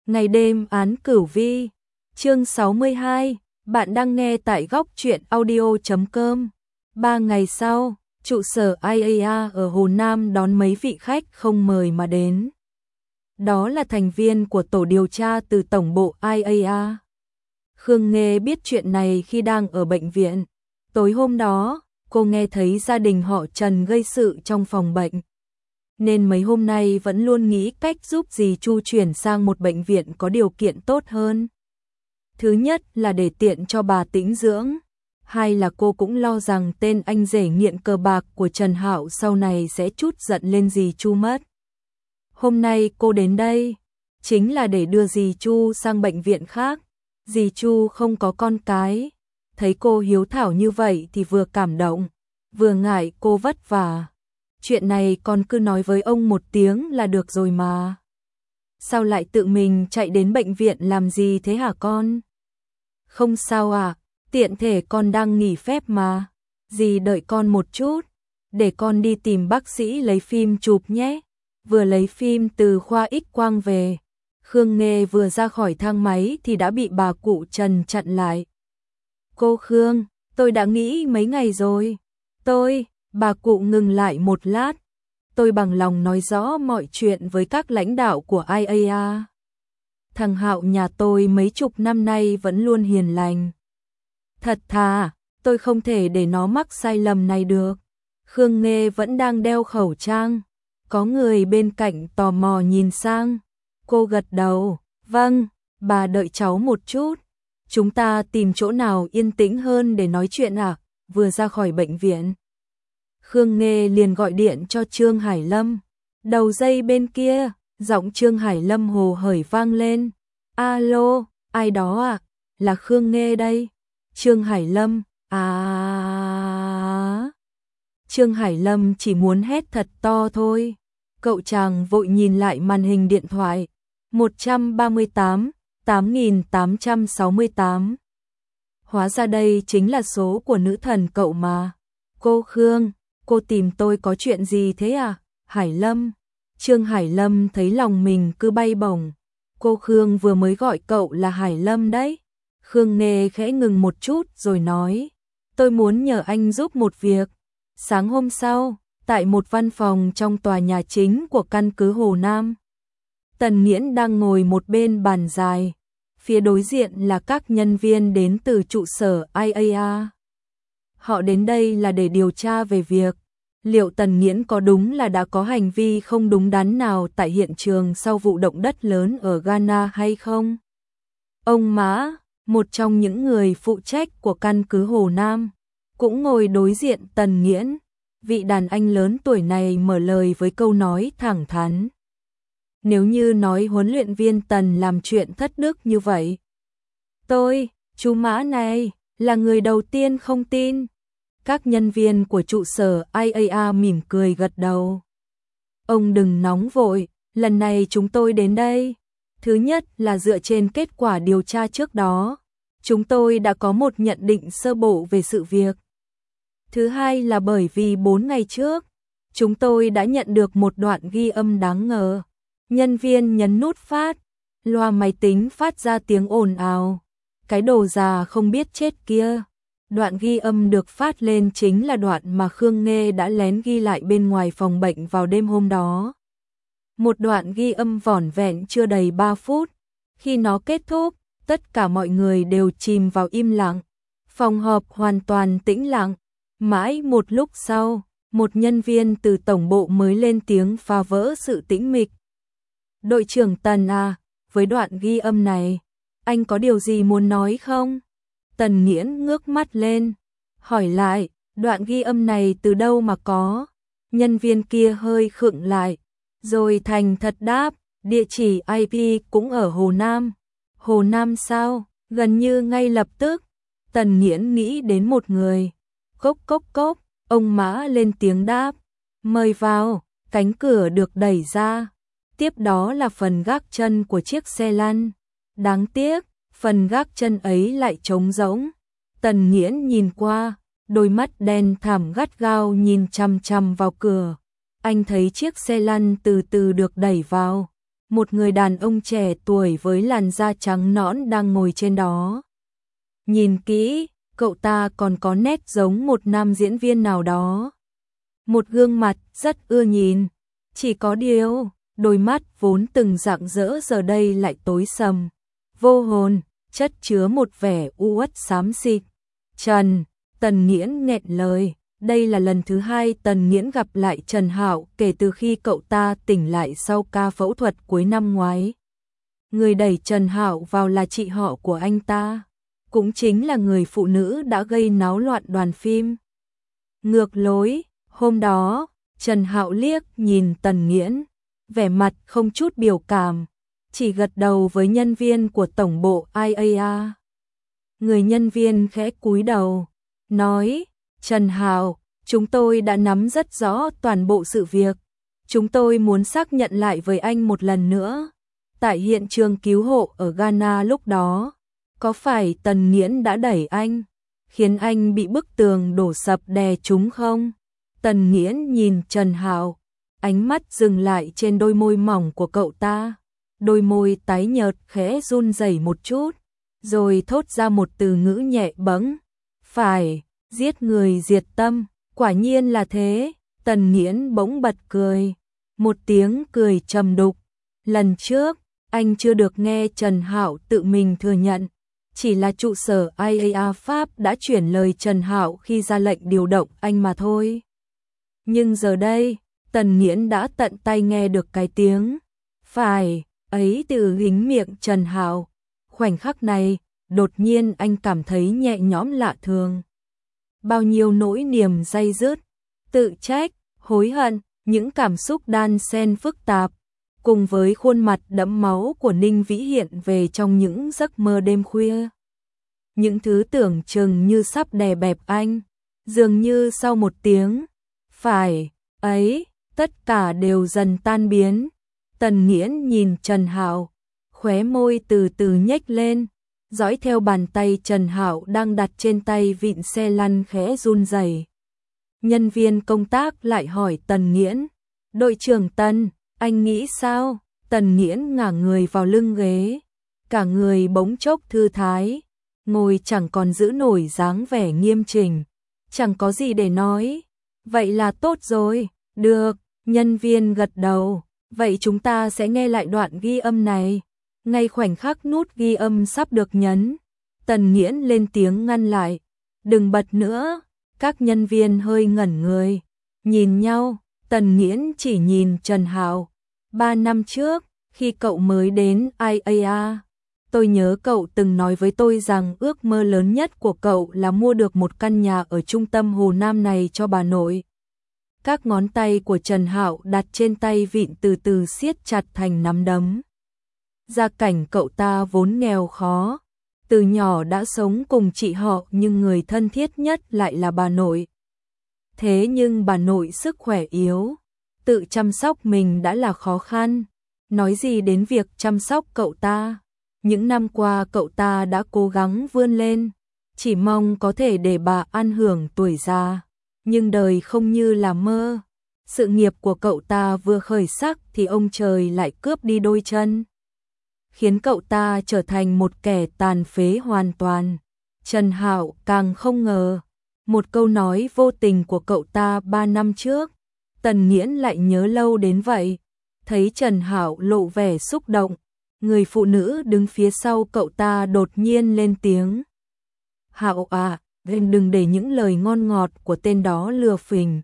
Ngày đêm án cửu vi, chương 62, bạn đang nghe tại góc truyện audio.com. 3 ngày sau, trụ sở IAEA ở Hồ Nam đón mấy vị khách không mời mà đến. Đó là thành viên của tổ điều tra từ tổng bộ IAEA. Khương Nghê biết chuyện này khi đang ở bệnh viện. Tối hôm đó, cô nghe thấy gia đình họ Trần gây sự trong phòng bệnh. Nên mấy hôm nay vẫn luôn nghĩ cách giúp dì Chu chuyển sang một bệnh viện có điều kiện tốt hơn. Thứ nhất là để tiện cho bà tĩnh dưỡng. Hai là cô cũng lo rằng tên anh rể nghiện cờ bạc của Trần Hạo sau này sẽ trút giận lên dì Chu mất. Hôm nay cô đến đây, chính là để đưa dì Chu sang bệnh viện khác. Dì Chu không có con cái. Thấy cô hiếu thảo như vậy thì vừa cảm động, vừa ngại cô vất vả. Chuyện này con cứ nói với ông một tiếng là được rồi mà. Sao lại tự mình chạy đến bệnh viện làm gì thế hả con? Không sao à, tiện thể con đang nghỉ phép mà. Dì đợi con một chút, để con đi tìm bác sĩ lấy phim chụp nhé. Vừa lấy phim từ khoa X quang về, Khương Nghê vừa ra khỏi thang máy thì đã bị bà cụ Trần chặn lại. Cô Khương, tôi đã nghĩ mấy ngày rồi. Bà cụ ngừng lại một lát. Tôi bằng lòng nói rõ mọi chuyện với các lãnh đạo của IAEA. Thằng Hạo nhà tôi mấy chục năm nay vẫn luôn hiền lành. Thật thà, tôi không thể để nó mắc sai lầm này được. Khương Nghê vẫn đang đeo khẩu trang. Có người bên cạnh tò mò nhìn sang. Cô gật đầu. Vâng, bà đợi cháu một chút. Chúng ta tìm chỗ nào yên tĩnh hơn để nói chuyện à? Vừa ra khỏi bệnh viện, Khương Nghê liền gọi điện cho Trương Hải Lâm. Đầu dây bên kia, giọng Trương Hải Lâm hồ hởi vang lên. Alo, ai đó à? Là Khương Nghê đây. Trương Hải Lâm, Trương Hải Lâm chỉ muốn hét thật to thôi. Cậu chàng vội nhìn lại màn hình điện thoại. 138, 8868. Hóa ra đây chính là số của nữ thần cậu mà. Cô Khương, cô tìm tôi có chuyện gì thế à? Hải Lâm. Trương Hải Lâm thấy lòng mình cứ bay bổng. Cô Khương vừa mới gọi cậu là Hải Lâm đấy. Khương Nghê khẽ ngừng một chút rồi nói. Tôi muốn nhờ anh giúp một việc. Sáng hôm sau, tại một văn phòng trong tòa nhà chính của căn cứ Hồ Nam, Tần Nghiễn đang ngồi một bên bàn dài. Phía đối diện là các nhân viên đến từ trụ sở IAEA. Họ đến đây là để điều tra về việc liệu Tần Nghiễn có đúng là đã có hành vi không đúng đắn nào tại hiện trường sau vụ động đất lớn ở Ghana hay không. Ông Mã, một trong những người phụ trách của căn cứ Hồ Nam, cũng ngồi đối diện Tần Nghiễn. Vị đàn anh lớn tuổi này mở lời với câu nói thẳng thắn. Nếu như nói huấn luyện viên Tần làm chuyện thất đức như vậy, chú Mã này, là người đầu tiên không tin. Các nhân viên của trụ sở IAEA mỉm cười gật đầu. Ông đừng nóng vội, lần này chúng tôi đến đây. Thứ nhất là dựa trên kết quả điều tra trước đó. Chúng tôi đã có một nhận định sơ bộ về sự việc. Thứ hai là bởi vì 4 ngày trước, chúng tôi đã nhận được một đoạn ghi âm đáng ngờ. Nhân viên nhấn nút phát, loa máy tính phát ra tiếng ồn ào. Cái đồ già không biết chết kia. Đoạn ghi âm được phát lên chính là đoạn mà Khương Nghê đã lén ghi lại bên ngoài phòng bệnh vào đêm hôm đó. Một đoạn ghi âm vỏn vẹn chưa đầy 3 phút. Khi nó kết thúc, tất cả mọi người đều chìm vào im lặng. Phòng họp hoàn toàn tĩnh lặng. Mãi một lúc sau, một nhân viên từ tổng bộ mới lên tiếng phá vỡ sự tĩnh mịch. Đội trưởng Tần à, với đoạn ghi âm này, anh có điều gì muốn nói không? Tần Nghiễn ngước mắt lên, hỏi lại, đoạn ghi âm này từ đâu mà có? Nhân viên kia hơi khựng lại, rồi thành thật đáp, địa chỉ IP cũng ở Hồ Nam. Hồ Nam sao? Gần như ngay lập tức, Tần Nghiễn nghĩ đến một người. Cốc cốc cốc, ông Mã lên tiếng đáp, mời vào. Cánh cửa được đẩy ra. Tiếp đó là phần gác chân của chiếc xe lăn. Đáng tiếc, phần gác chân ấy lại trống rỗng. Tần Nghiễn nhìn qua, đôi mắt đen thẳm gắt gao nhìn chằm chằm vào cửa. Anh thấy chiếc xe lăn từ từ được đẩy vào. một người đàn ông trẻ tuổi với làn da trắng nõn đang ngồi trên đó. Nhìn kỹ, cậu ta còn có nét giống một nam diễn viên nào đó. Một gương mặt rất ưa nhìn, chỉ có điều, đôi mắt vốn từng rạng rỡ giờ đây lại tối sầm, vô hồn, chất chứa một vẻ u uất xám xịt. Tần Nghiễn nghẹn lời, đây là lần thứ hai Tần Nghiễn gặp lại Trần Hạo kể từ khi cậu ta tỉnh lại sau ca phẫu thuật cuối năm ngoái. Người đẩy Trần Hạo vào là chị họ của anh ta, cũng chính là người phụ nữ đã gây náo loạn đoàn phim. Ngược lối, hôm đó, Trần Hạo liếc nhìn Tần Nghiễn, vẻ mặt không chút biểu cảm, chỉ gật đầu với nhân viên của tổng bộ IAA. Người nhân viên khẽ cúi đầu, nói, Trần Hạo, chúng tôi đã nắm rất rõ toàn bộ sự việc. Chúng tôi muốn xác nhận lại với anh một lần nữa. Tại hiện trường cứu hộ ở Ghana lúc đó, có phải Tần Nghiễn đã đẩy anh, khiến anh bị bức tường đổ sập đè trúng không? Tần Nghiễn nhìn Trần Hạo, ánh mắt dừng lại trên đôi môi mỏng của cậu ta. Đôi môi tái nhợt khẽ run rẩy một chút, rồi thốt ra một từ ngữ nhẹ bẫng. Phải, giết người diệt tâm, quả nhiên là thế. Tần Nghiễn bỗng bật cười, một tiếng cười trầm đục. Lần trước, anh chưa được nghe Trần Hạo tự mình thừa nhận, chỉ là trụ sở IAA Pháp đã chuyển lời Trần Hạo khi ra lệnh điều động anh mà thôi. Nhưng giờ đây, Tần Nghiễn đã tận tay nghe được cái tiếng phải ấy từ hính miệng Trần Hạo. Khoảnh khắc này, đột nhiên anh cảm thấy nhẹ nhõm lạ thường. Bao nhiêu nỗi niềm day dứt, tự trách, hối hận, những cảm xúc đan xen phức tạp, cùng với khuôn mặt đẫm máu của Ninh Vĩ hiện về trong những giấc mơ đêm khuya. Những thứ tưởng chừng như sắp đè bẹp anh, dường như sau một tiếng phải ấy, tất cả đều dần tan biến. Tần Nghiễn nhìn Trần Hạo, khóe môi từ từ nhếch lên, dõi theo bàn tay Trần Hạo đang đặt trên tay vịn xe lăn khẽ run rẩy. Nhân viên công tác lại hỏi Tần Nghiễn, đội trưởng Tần, anh nghĩ sao? Tần Nghiễn ngả người vào lưng ghế, cả người bỗng chốc thư thái, ngồi chẳng còn giữ nổi dáng vẻ nghiêm chỉnh, chẳng có gì để nói. Vậy là tốt rồi, được, nhân viên gật đầu, vậy chúng ta sẽ nghe lại đoạn ghi âm này. Ngay khoảnh khắc nút ghi âm sắp được nhấn, Tần Nghiễn lên tiếng ngăn lại, đừng bật nữa. Các nhân viên hơi ngẩn người, nhìn nhau. Tần Nghiễn chỉ nhìn Trần Hạo. 3 năm trước, khi cậu mới đến IAA, tôi nhớ cậu từng nói với tôi rằng ước mơ lớn nhất của cậu là mua được một căn nhà ở trung tâm Hồ Nam này cho bà nội. Các ngón tay của Trần Hạo đặt trên tay vịn từ từ siết chặt thành nắm đấm. Gia cảnh cậu ta vốn nghèo khó, từ nhỏ đã sống cùng chị họ nhưng người thân thiết nhất lại là bà nội. Thế nhưng bà nội sức khỏe yếu, tự chăm sóc mình đã là khó khăn, nói gì đến việc chăm sóc cậu ta. Những năm qua cậu ta đã cố gắng vươn lên, chỉ mong có thể để bà ăn hưởng tuổi già. Nhưng đời không như là mơ, sự nghiệp của cậu ta vừa khởi sắc thì ông trời lại cướp đi đôi chân, khiến cậu ta trở thành một kẻ tàn phế hoàn toàn. Trần Hạo càng không ngờ, một câu nói vô tình của cậu ta 3 năm trước, Tần Nghiễn lại nhớ lâu đến vậy. Thấy Trần Hạo lộ vẻ xúc động, người phụ nữ đứng phía sau cậu ta đột nhiên lên tiếng. Hạo à, em đừng để những lời ngon ngọt của tên đó lừa phỉnh.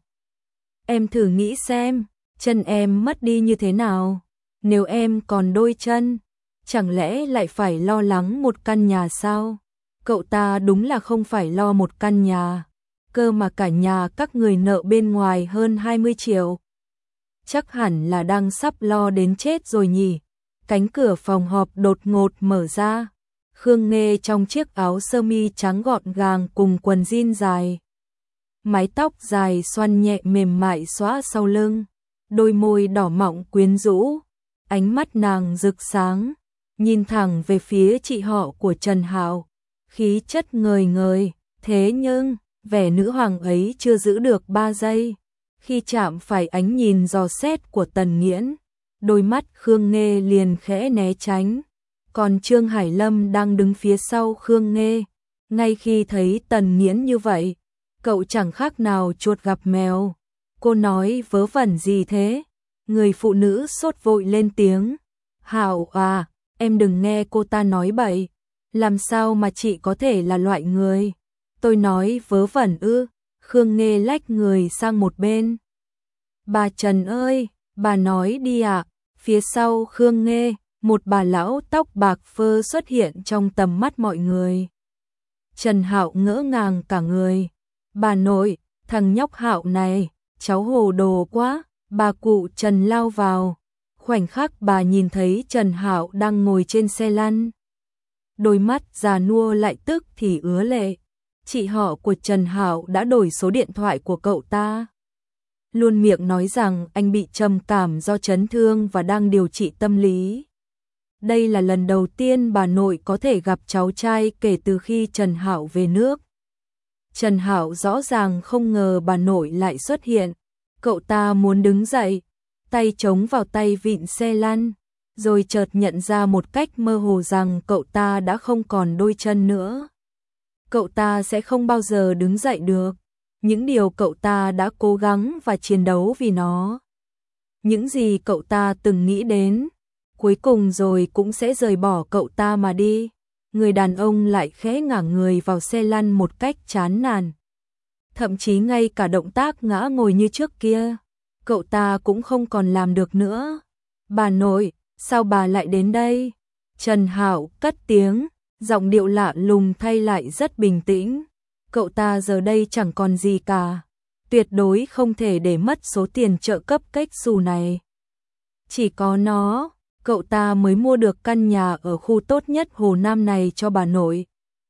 Em thử nghĩ xem, chân em mất đi như thế nào, nếu em còn đôi chân, chẳng lẽ lại phải lo lắng một căn nhà sao? Cậu ta đúng là không phải lo một căn nhà, cơ mà cả nhà các người nợ bên ngoài hơn 20 triệu. Chắc hẳn là đang sắp lo đến chết rồi nhỉ. Cánh cửa phòng họp đột ngột mở ra. Khương Nghê trong chiếc áo sơ mi trắng gọn gàng cùng quần jean dài. Mái tóc dài xoăn nhẹ mềm mại xõa sau lưng. Đôi môi đỏ mọng quyến rũ. Ánh mắt nàng rực sáng, nhìn thẳng về phía chị họ của Trần Hạo. Khí chất ngời ngời, thế nhưng vẻ nữ hoàng ấy chưa giữ được 3 giây. Khi chạm phải ánh nhìn dò xét của Tần Nghiễn, đôi mắt Khương Nghê liền khẽ né tránh. Còn Trương Hải Lâm đang đứng phía sau Khương Nghê, ngay khi thấy Tần Nghiễn như vậy, cậu chẳng khác nào chuột gặp mèo. Cô nói vớ vẩn gì thế? Người phụ nữ sốt vội lên tiếng. Hạo à, em đừng nghe cô ta nói bậy. Làm sao mà chị có thể là loại người? Tôi nói vớ vẩn ư? Khương Nghê lách người sang một bên. Bà Trần ơi, bà nói đi ạ. Phía sau Khương Nghê, một bà lão tóc bạc phơ xuất hiện trong tầm mắt mọi người. Trần Hạo ngỡ ngàng cả người. Bà nội, thằng nhóc Hạo này, cháu hồ đồ quá. Bà cụ Trần lao vào. Khoảnh khắc bà nhìn thấy Trần Hạo đang ngồi trên xe lăn. Đôi mắt già nua lại tức thì ứa lệ. Chị họ của Trần Hạo đã đổi số điện thoại của cậu ta. Luôn miệng nói rằng anh bị trầm cảm do chấn thương và đang điều trị tâm lý. Đây là lần đầu tiên bà nội có thể gặp cháu trai kể từ khi Trần Hạo về nước. Trần Hạo rõ ràng không ngờ bà nội lại xuất hiện. Cậu ta muốn đứng dậy, tay chống vào tay vịn xe lăn, rồi chợt nhận ra một cách mơ hồ rằng cậu ta đã không còn đôi chân nữa. Cậu ta sẽ không bao giờ đứng dậy được. Những điều cậu ta đã cố gắng và chiến đấu vì nó. Những gì cậu ta từng nghĩ đến, cuối cùng rồi cũng sẽ rời bỏ cậu ta mà đi. Người đàn ông lại khẽ ngả người vào xe lăn một cách chán nản. Thậm chí ngay cả động tác ngã ngồi như trước kia, cậu ta cũng không còn làm được nữa. Bà nội, sao bà lại đến đây? Trần Hạo cất tiếng, giọng điệu lạ lùng thay lại rất bình tĩnh. Cậu ta giờ đây chẳng còn gì cả. Tuyệt đối không thể để mất số tiền trợ cấp cách xù này. Chỉ có nó, cậu ta mới mua được căn nhà ở khu tốt nhất Hồ Nam này cho bà nội.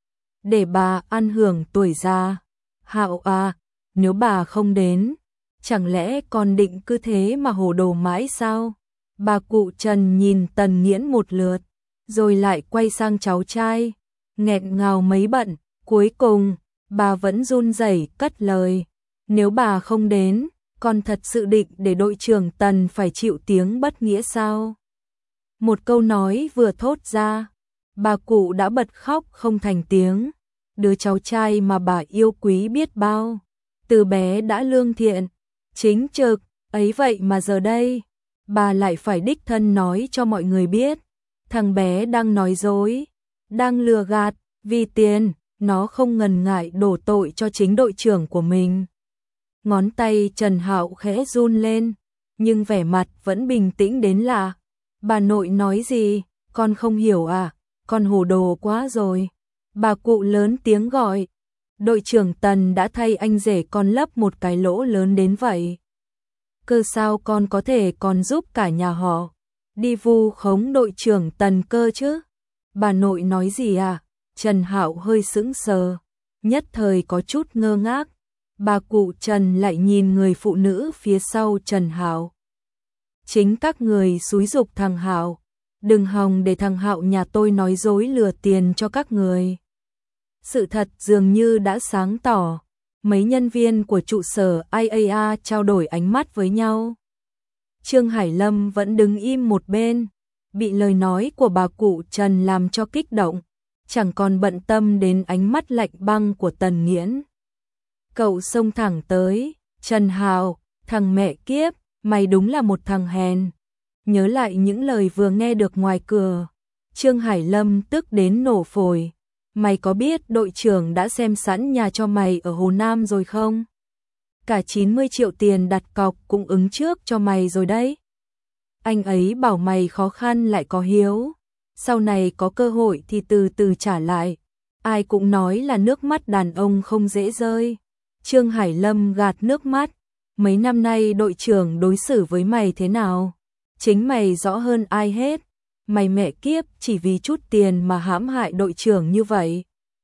Để bà ăn hưởng tuổi già. Hạo à, nếu bà không đến, chẳng lẽ còn định cứ thế mà hồ đồ mãi sao? Bà cụ Trần nhìn Tần Nghiễn một lượt, rồi lại quay sang cháu trai, nghẹn ngào mấy bận, cuối cùng, bà vẫn run rẩy cất lời. Nếu bà không đến, con thật sự định để đội trưởng Tần phải chịu tiếng bất nghĩa sao? Một câu nói vừa thốt ra, bà cụ đã bật khóc không thành tiếng. Đứa cháu trai mà bà yêu quý biết bao, từ bé đã lương thiện, chính trực, ấy vậy mà giờ đây, bà lại phải đích thân nói cho mọi người biết, thằng bé đang nói dối, đang lừa gạt, vì tiền, nó không ngần ngại đổ tội cho chính đội trưởng của mình. Ngón tay Trần Hạo khẽ run lên, nhưng vẻ mặt vẫn bình tĩnh đến lạ. Bà nội nói gì, con không hiểu à, con hồ đồ quá rồi. Bà cụ lớn tiếng gọi, đội trưởng Tần đã thay anh rể con lấp một cái lỗ lớn đến vậy. Cơ sao con có thể còn giúp cả nhà họ đi vu khống đội trưởng Tần cơ chứ? Bà nội nói gì à? Trần Hạo hơi sững sờ, nhất thời có chút ngơ ngác. Bà cụ Trần lại nhìn người phụ nữ phía sau Trần Hạo. Chính các người xúi giục thằng Hạo, đừng hòng để thằng Hạo nhà tôi nói dối lừa tiền cho các người. Sự thật dường như đã sáng tỏ, mấy nhân viên của trụ sở IAA trao đổi ánh mắt với nhau. Trương Hải Lâm vẫn đứng im một bên, bị lời nói của bà cụ Trần làm cho kích động, chẳng còn bận tâm đến ánh mắt lạnh băng của Tần Nghiễn. Cậu xông thẳng tới, Trần Hạo, thằng mẹ kiếp, mày đúng là một thằng hèn. Nhớ lại những lời vừa nghe được ngoài cửa, Trương Hải Lâm tức đến nổ phổi. Mày có biết đội trưởng đã xem sẵn nhà cho mày ở Hồ Nam rồi không? Cả 90 triệu tiền đặt cọc cũng ứng trước cho mày rồi đấy. Anh ấy bảo mày khó khăn lại có hiếu, sau này có cơ hội thì từ từ trả lại. Ai cũng nói là nước mắt đàn ông không dễ rơi. Trương Hải Lâm gạt nước mắt. Mấy năm nay đội trưởng đối xử với mày thế nào? Chính mày rõ hơn ai hết. Mày mẹ kiếp chỉ vì chút tiền mà hãm hại đội trưởng như vậy.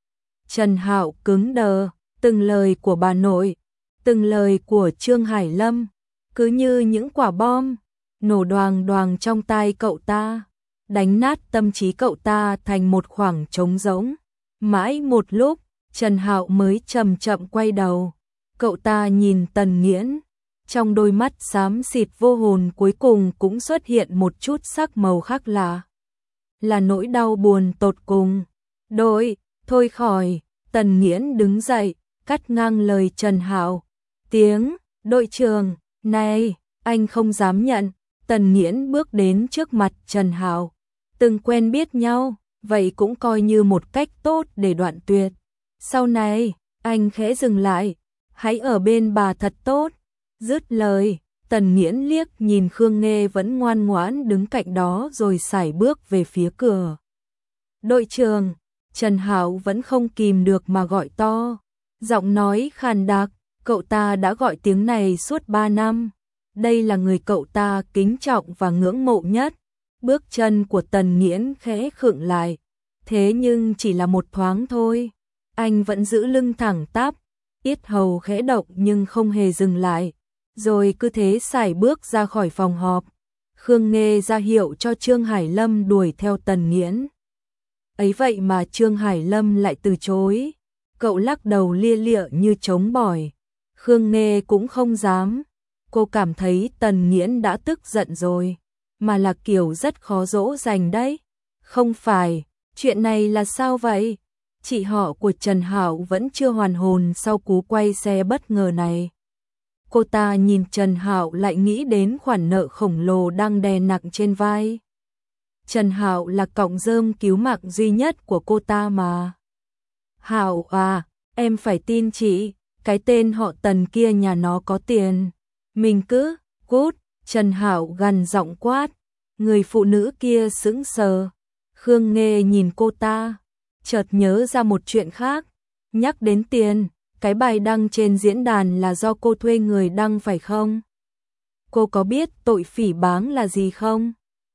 Trần Hạo cứng đờ, từng lời của bà nội, từng lời của Trương Hải Lâm, cứ như những quả bom, nổ đoàng đoàng trong tai cậu ta, đánh nát tâm trí cậu ta thành một khoảng trống rỗng. Mãi một lúc, Trần Hạo mới chậm chậm quay đầu, cậu ta nhìn Tần Nghiễn, Trong đôi mắt xám xịt vô hồn cuối cùng cũng xuất hiện một chút sắc màu khác lạ. Là nỗi đau buồn tột cùng. Thôi khỏi, Tần Nghiễn đứng dậy, cắt ngang lời Trần Hạo. Tiếng, đội trưởng, này, anh không dám nhận. Tần Nghiễn bước đến trước mặt Trần Hạo. Từng quen biết nhau, vậy cũng coi như một cách tốt để đoạn tuyệt. Sau này, anh khẽ dừng lại, hãy ở bên bà thật tốt. Dứt lời, Tần Nghiễn liếc nhìn Khương Nghê vẫn ngoan ngoãn đứng cạnh đó rồi sải bước về phía cửa. Đội trưởng, Trần Hạo vẫn không kìm được mà gọi to. Giọng nói khàn đặc, cậu ta đã gọi tiếng này suốt 3 năm. Đây là người cậu ta kính trọng và ngưỡng mộ nhất. Bước chân của Tần Nghiễn khẽ khựng lại. Thế nhưng chỉ là một thoáng thôi. Anh vẫn giữ lưng thẳng tắp, yết hầu khẽ động nhưng không hề dừng lại. Rồi cứ thế sải bước ra khỏi phòng họp. Khương Nghê ra hiệu cho Trương Hải Lâm đuổi theo Tần Nghiễn. Ấy vậy mà Trương Hải Lâm lại từ chối. Cậu lắc đầu lia lịa như trống bỏi. Khương Nghê cũng không dám. Cô cảm thấy Tần Nghiễn đã tức giận rồi, mà là kiểu rất khó dỗ dành đấy. Không phải, chuyện này là sao vậy? Chị họ của Trần Hạo vẫn chưa hoàn hồn sau cú quay xe bất ngờ này. Cô ta nhìn Trần Hạo lại nghĩ đến khoản nợ khổng lồ đang đè nặng trên vai. Trần Hạo là cọng rơm cứu mạng duy nhất của cô ta mà. Hạo à, em phải tin chị, cái tên họ Tần kia nhà nó có tiền. Mình cứ, cút, Trần Hạo gằn giọng quát. Người phụ nữ kia sững sờ. Khương Nghê nhìn cô ta, chợt nhớ ra một chuyện khác. Nhắc đến tiền, cái bài đăng trên diễn đàn là do cô thuê người đăng phải không? Cô có biết tội phỉ báng là gì không?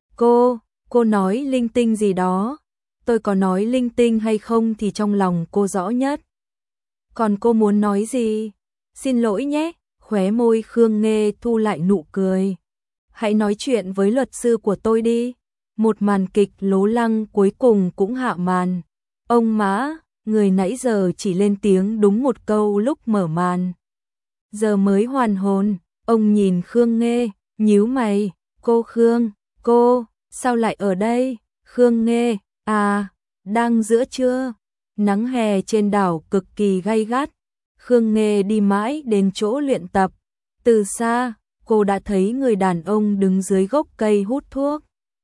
Cô nói linh tinh gì đó. Tôi có nói linh tinh hay không thì trong lòng cô rõ nhất. Còn cô muốn nói gì? Xin lỗi nhé, khóe môi Khương Nghê thu lại nụ cười. Hãy nói chuyện với luật sư của tôi đi. Một màn kịch lố lăng cuối cùng cũng hạ màn. Ông má, người nãy giờ chỉ lên tiếng đúng một câu lúc mở màn. Giờ mới hoàn hồn, ông nhìn Khương Nghê, nhíu mày. Cô, sao lại ở đây? Khương Nghê, à, đang giữa trưa. Nắng hè trên đảo cực kỳ gay gắt. Khương Nghê đi mãi đến chỗ luyện tập. Từ xa, cô đã thấy người đàn ông đứng dưới gốc cây hút thuốc.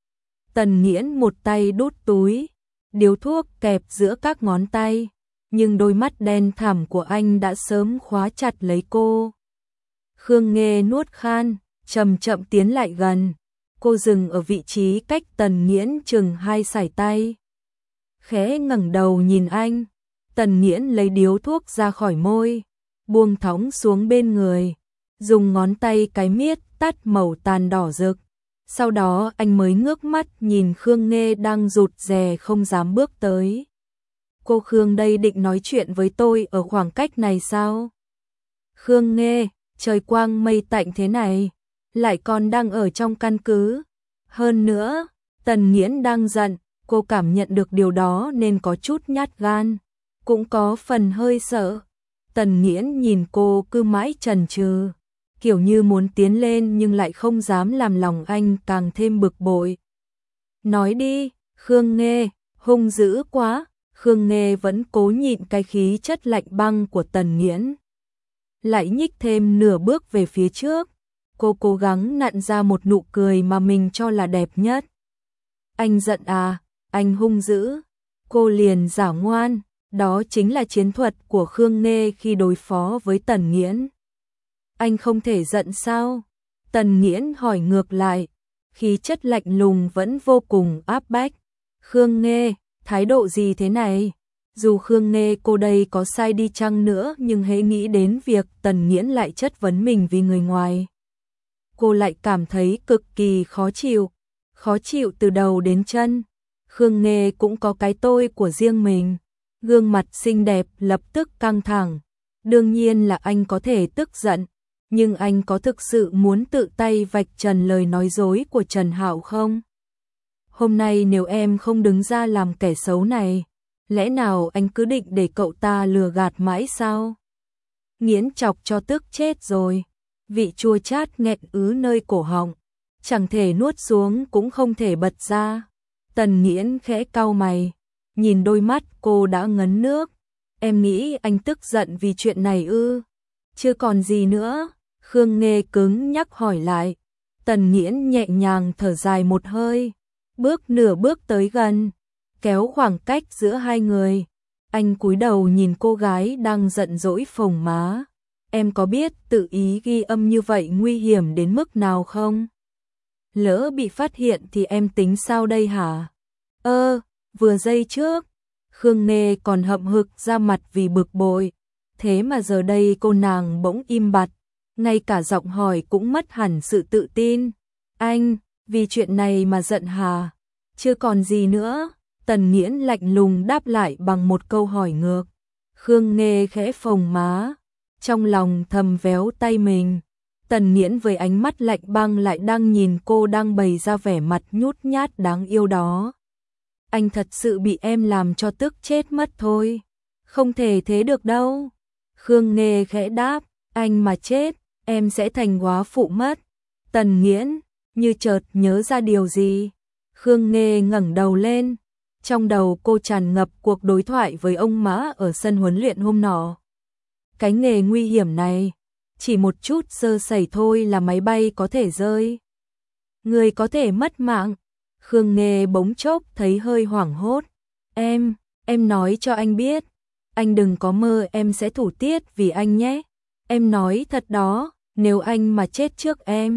Tần Nghiễn một tay đút túi, điếu thuốc kẹp giữa các ngón tay, nhưng đôi mắt đen thẳm của anh đã sớm khóa chặt lấy cô. Khương Nghê nuốt khan, chậm chậm tiến lại gần. Cô dừng ở vị trí cách Tần Nghiễn chừng 2 sải tay. Khẽ ngẩng đầu nhìn anh. Tần Nghiễn lấy điếu thuốc ra khỏi môi, buông thõng xuống bên người, dùng ngón tay cái miết tắt màu tàn đỏ rực. Sau đó anh mới ngước mắt nhìn Khương Nghê đang rụt rè không dám bước tới. Cô Khương đây định nói chuyện với tôi ở khoảng cách này sao? Khương Nghê, trời quang mây tạnh thế này, lại còn đang ở trong căn cứ. Hơn nữa, Tần Nghiễn đang giận, cô cảm nhận được điều đó nên có chút nhát gan, cũng có phần hơi sợ. Tần Nghiễn nhìn cô cứ mãi chần chừ, kiểu như muốn tiến lên nhưng lại không dám làm lòng anh càng thêm bực bội. Nói đi, Khương Nghê, hung dữ quá. Khương Nghê vẫn cố nhịn cái khí chất lạnh băng của Tần Nghiễn. Lại nhích thêm nửa bước về phía trước. Cô cố gắng nặn ra một nụ cười mà mình cho là đẹp nhất. Anh giận à, anh hung dữ. Cô liền giả ngoan, đó chính là chiến thuật của Khương Nghê khi đối phó với Tần Nghiễn. Anh không thể giận sao? Tần Nghiễn hỏi ngược lại, khí chất lạnh lùng vẫn vô cùng áp bách. Khương Nghê, thái độ gì thế này? Dù Khương Nghê cô đây có sai đi chăng nữa nhưng hễ nghĩ đến việc Tần Nghiễn lại chất vấn mình vì người ngoài, cô lại cảm thấy cực kỳ khó chịu từ đầu đến chân. Khương Nghê cũng có cái tôi của riêng mình. Gương mặt xinh đẹp lập tức căng thẳng. Đương nhiên là anh có thể tức giận, nhưng anh có thực sự muốn tự tay vạch trần lời nói dối của Trần Hạo không? Hôm nay nếu em không đứng ra làm kẻ xấu này, lẽ nào anh cứ định để cậu ta lừa gạt mãi sao? Nghiễn chọc cho tức chết rồi. vị chua chát nghẹn ứ nơi cổ họng, chẳng thể nuốt xuống cũng không thể bật ra. Tần Nghiễn khẽ cau mày, nhìn đôi mắt cô đã ngấn nước. Em nghĩ anh tức giận vì chuyện này ư? Chưa còn gì nữa, Khương Nghê cứng nhắc hỏi lại. Tần Nghiễn nhẹ nhàng thở dài một hơi, bước nửa bước tới gần, kéo khoảng cách giữa hai người. Anh cúi đầu nhìn cô gái đang giận dỗi phồng má. Em có biết tự ý ghi âm như vậy nguy hiểm đến mức nào không? Lỡ bị phát hiện thì em tính sao đây hả? Vừa giây trước, Khương Nghê còn hậm hực ra mặt vì bực bội. Thế mà giờ đây cô nàng bỗng im bặt, ngay cả giọng hỏi cũng mất hẳn sự tự tin. Anh, vì chuyện này mà giận hả? Chưa còn gì nữa, Tần Nghiễn lạnh lùng đáp lại bằng một câu hỏi ngược. Khương Nghê khẽ phồng má, trong lòng thầm véo tay mình. Tần Nghiễn với ánh mắt lạnh băng lại đang nhìn cô đang bày ra vẻ mặt nhút nhát đáng yêu đó. Anh thật sự bị em làm cho tức chết mất thôi. Không thể thế được đâu. Khương Nghê khẽ đáp, anh mà chết, em sẽ thành góa phụ mất. Tần Nghiễn, như chợt nhớ ra điều gì. Khương Nghê ngẩng đầu lên. Trong đầu cô tràn ngập cuộc đối thoại với ông Mã ở sân huấn luyện hôm nọ. Cái nghề nguy hiểm này, chỉ một chút sơ sẩy thôi là máy bay có thể rơi. Người có thể mất mạng. Khương Nghê bỗng chốc thấy hơi hoảng hốt. Em nói cho anh biết. Anh đừng có mơ em sẽ thủ tiết vì anh nhé. Em nói thật đó, nếu anh mà chết trước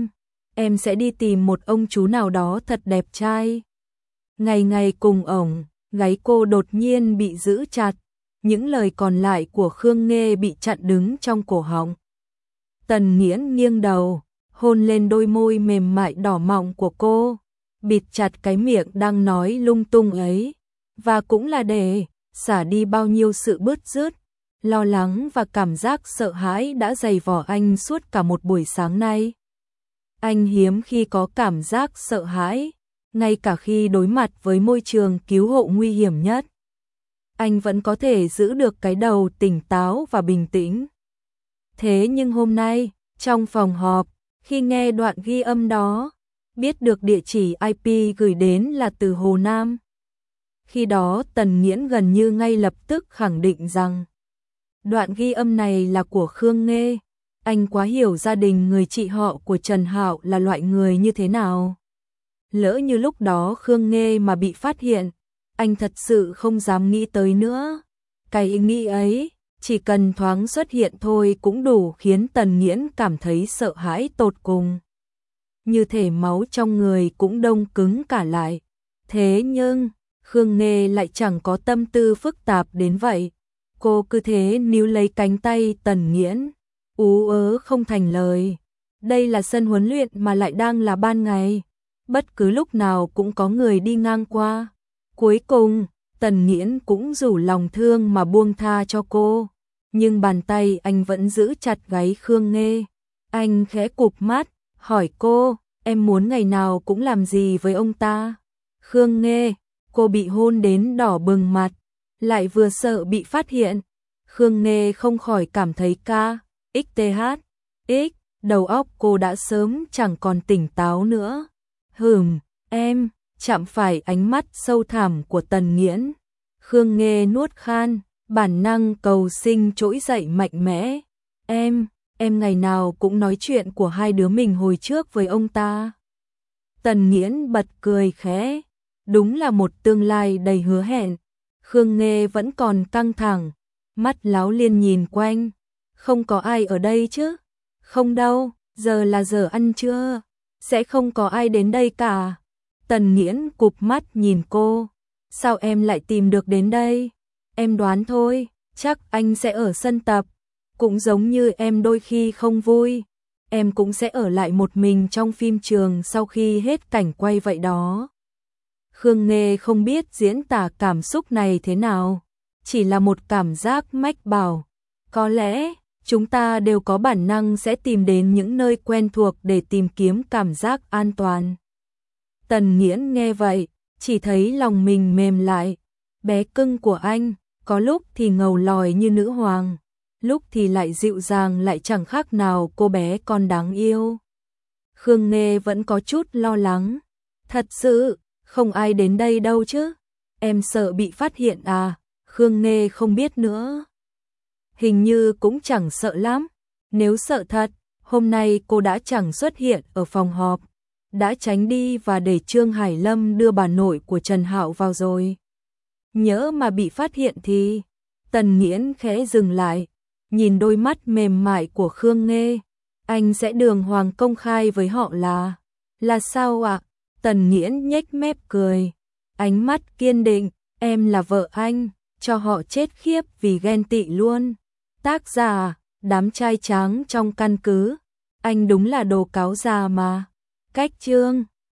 em sẽ đi tìm một ông chú nào đó thật đẹp trai. Ngày ngày cùng ổng, gáy cô đột nhiên bị giữ chặt. Những lời còn lại của Khương Nghê bị chặn đứng trong cổ họng. Tần Nghiễn nghiêng đầu, hôn lên đôi môi mềm mại đỏ mọng của cô, bịt chặt cái miệng đang nói lung tung ấy, và cũng là để xả đi bao nhiêu sự bứt rứt, lo lắng và cảm giác sợ hãi đã dày vò anh suốt cả một buổi sáng nay. Anh hiếm khi có cảm giác sợ hãi, ngay cả khi đối mặt với môi trường cứu hộ nguy hiểm nhất. Anh vẫn có thể giữ được cái đầu tỉnh táo và bình tĩnh. Thế nhưng hôm nay, trong phòng họp, khi nghe đoạn ghi âm đó, biết được địa chỉ IP gửi đến là từ Hồ Nam. Khi đó Tần Nghiễn gần như ngay lập tức khẳng định rằng đoạn ghi âm này là của Khương Nghê. Anh quá hiểu gia đình người chị họ của Trần Hạo là loại người như thế nào. Lỡ như lúc đó Khương Nghê mà bị phát hiện, anh thật sự không dám nghĩ tới nữa. Cái ý nghĩ ấy, chỉ cần thoáng xuất hiện thôi cũng đủ khiến Tần Nghiễn cảm thấy sợ hãi tột cùng. Như thể máu trong người cũng đông cứng cả lại. Thế nhưng, Khương Nghê lại chẳng có tâm tư phức tạp đến vậy. Cô cứ thế níu lấy cánh tay Tần Nghiễn, ú ớ không thành lời. Đây là sân huấn luyện mà lại đang là ban ngày. Bất cứ lúc nào cũng có người đi ngang qua. Cuối cùng, Tần Nghiễn cũng rủ lòng thương mà buông tha cho cô. Nhưng bàn tay anh vẫn giữ chặt gáy Khương Nghê. Anh khẽ cụp mắt, hỏi cô, em muốn ngày nào cũng làm gì với ông ta? Khương Nghê, cô bị hôn đến đỏ bừng mặt, lại vừa sợ bị phát hiện. Khương Nghê không khỏi cảm thấy XTH, đầu óc cô đã sớm chẳng còn tỉnh táo nữa. Em, chạm phải ánh mắt sâu thẳm của Tần Nghiễn. Khương Nghê nuốt khan, bản năng cầu sinh trỗi dậy mạnh mẽ. Em ngày nào cũng nói chuyện của hai đứa mình hồi trước với ông ta. Tần Nghiễn bật cười khẽ, đúng là một tương lai đầy hứa hẹn. Khương Nghê vẫn còn căng thẳng, mắt láo liên nhìn quanh. Không có ai ở đây chứ? Không đâu, giờ là giờ ăn trưa, sẽ không có ai đến đây cả. Tần Nghiễn cụp mắt nhìn cô. Sao em lại tìm được đến đây? Em đoán thôi, chắc anh sẽ ở sân tập. Cũng giống như em đôi khi không vui, em cũng sẽ ở lại một mình trong phim trường sau khi hết cảnh quay vậy đó. Khương Nghê không biết diễn tả cảm xúc này thế nào, chỉ là một cảm giác mách bảo. Có lẽ, chúng ta đều có bản năng sẽ tìm đến những nơi quen thuộc để tìm kiếm cảm giác an toàn. Tần Nghiễn nghe vậy, chỉ thấy lòng mình mềm lại. Bé cưng của anh, có lúc thì ngầu lòi như nữ hoàng, lúc thì lại dịu dàng lại chẳng khác nào cô bé con đáng yêu. Khương Nghê vẫn có chút lo lắng. Thật sự, không ai đến đây đâu chứ? Em sợ bị phát hiện à? Khương Nghê không biết nữa. Hình như cũng chẳng sợ lắm. Nếu sợ thật, hôm nay cô đã chẳng xuất hiện ở phòng họp, đã tránh đi và để Trương Hải Lâm đưa bà nội của Trần Hạo vào rồi. Nhỡ mà bị phát hiện thì... Tần Nghiễn khẽ dừng lại, nhìn đôi mắt mềm mại của Khương Nghê. Anh sẽ đường hoàng công khai với họ là sao ạ? Tần Nghiễn nhếch mép cười, ánh mắt kiên định, em là vợ anh, cho họ chết khiếp vì ghen tị luôn. Tác giả, đám trai tráng trong căn cứ, anh đúng là đồ cáo già mà. Cách chương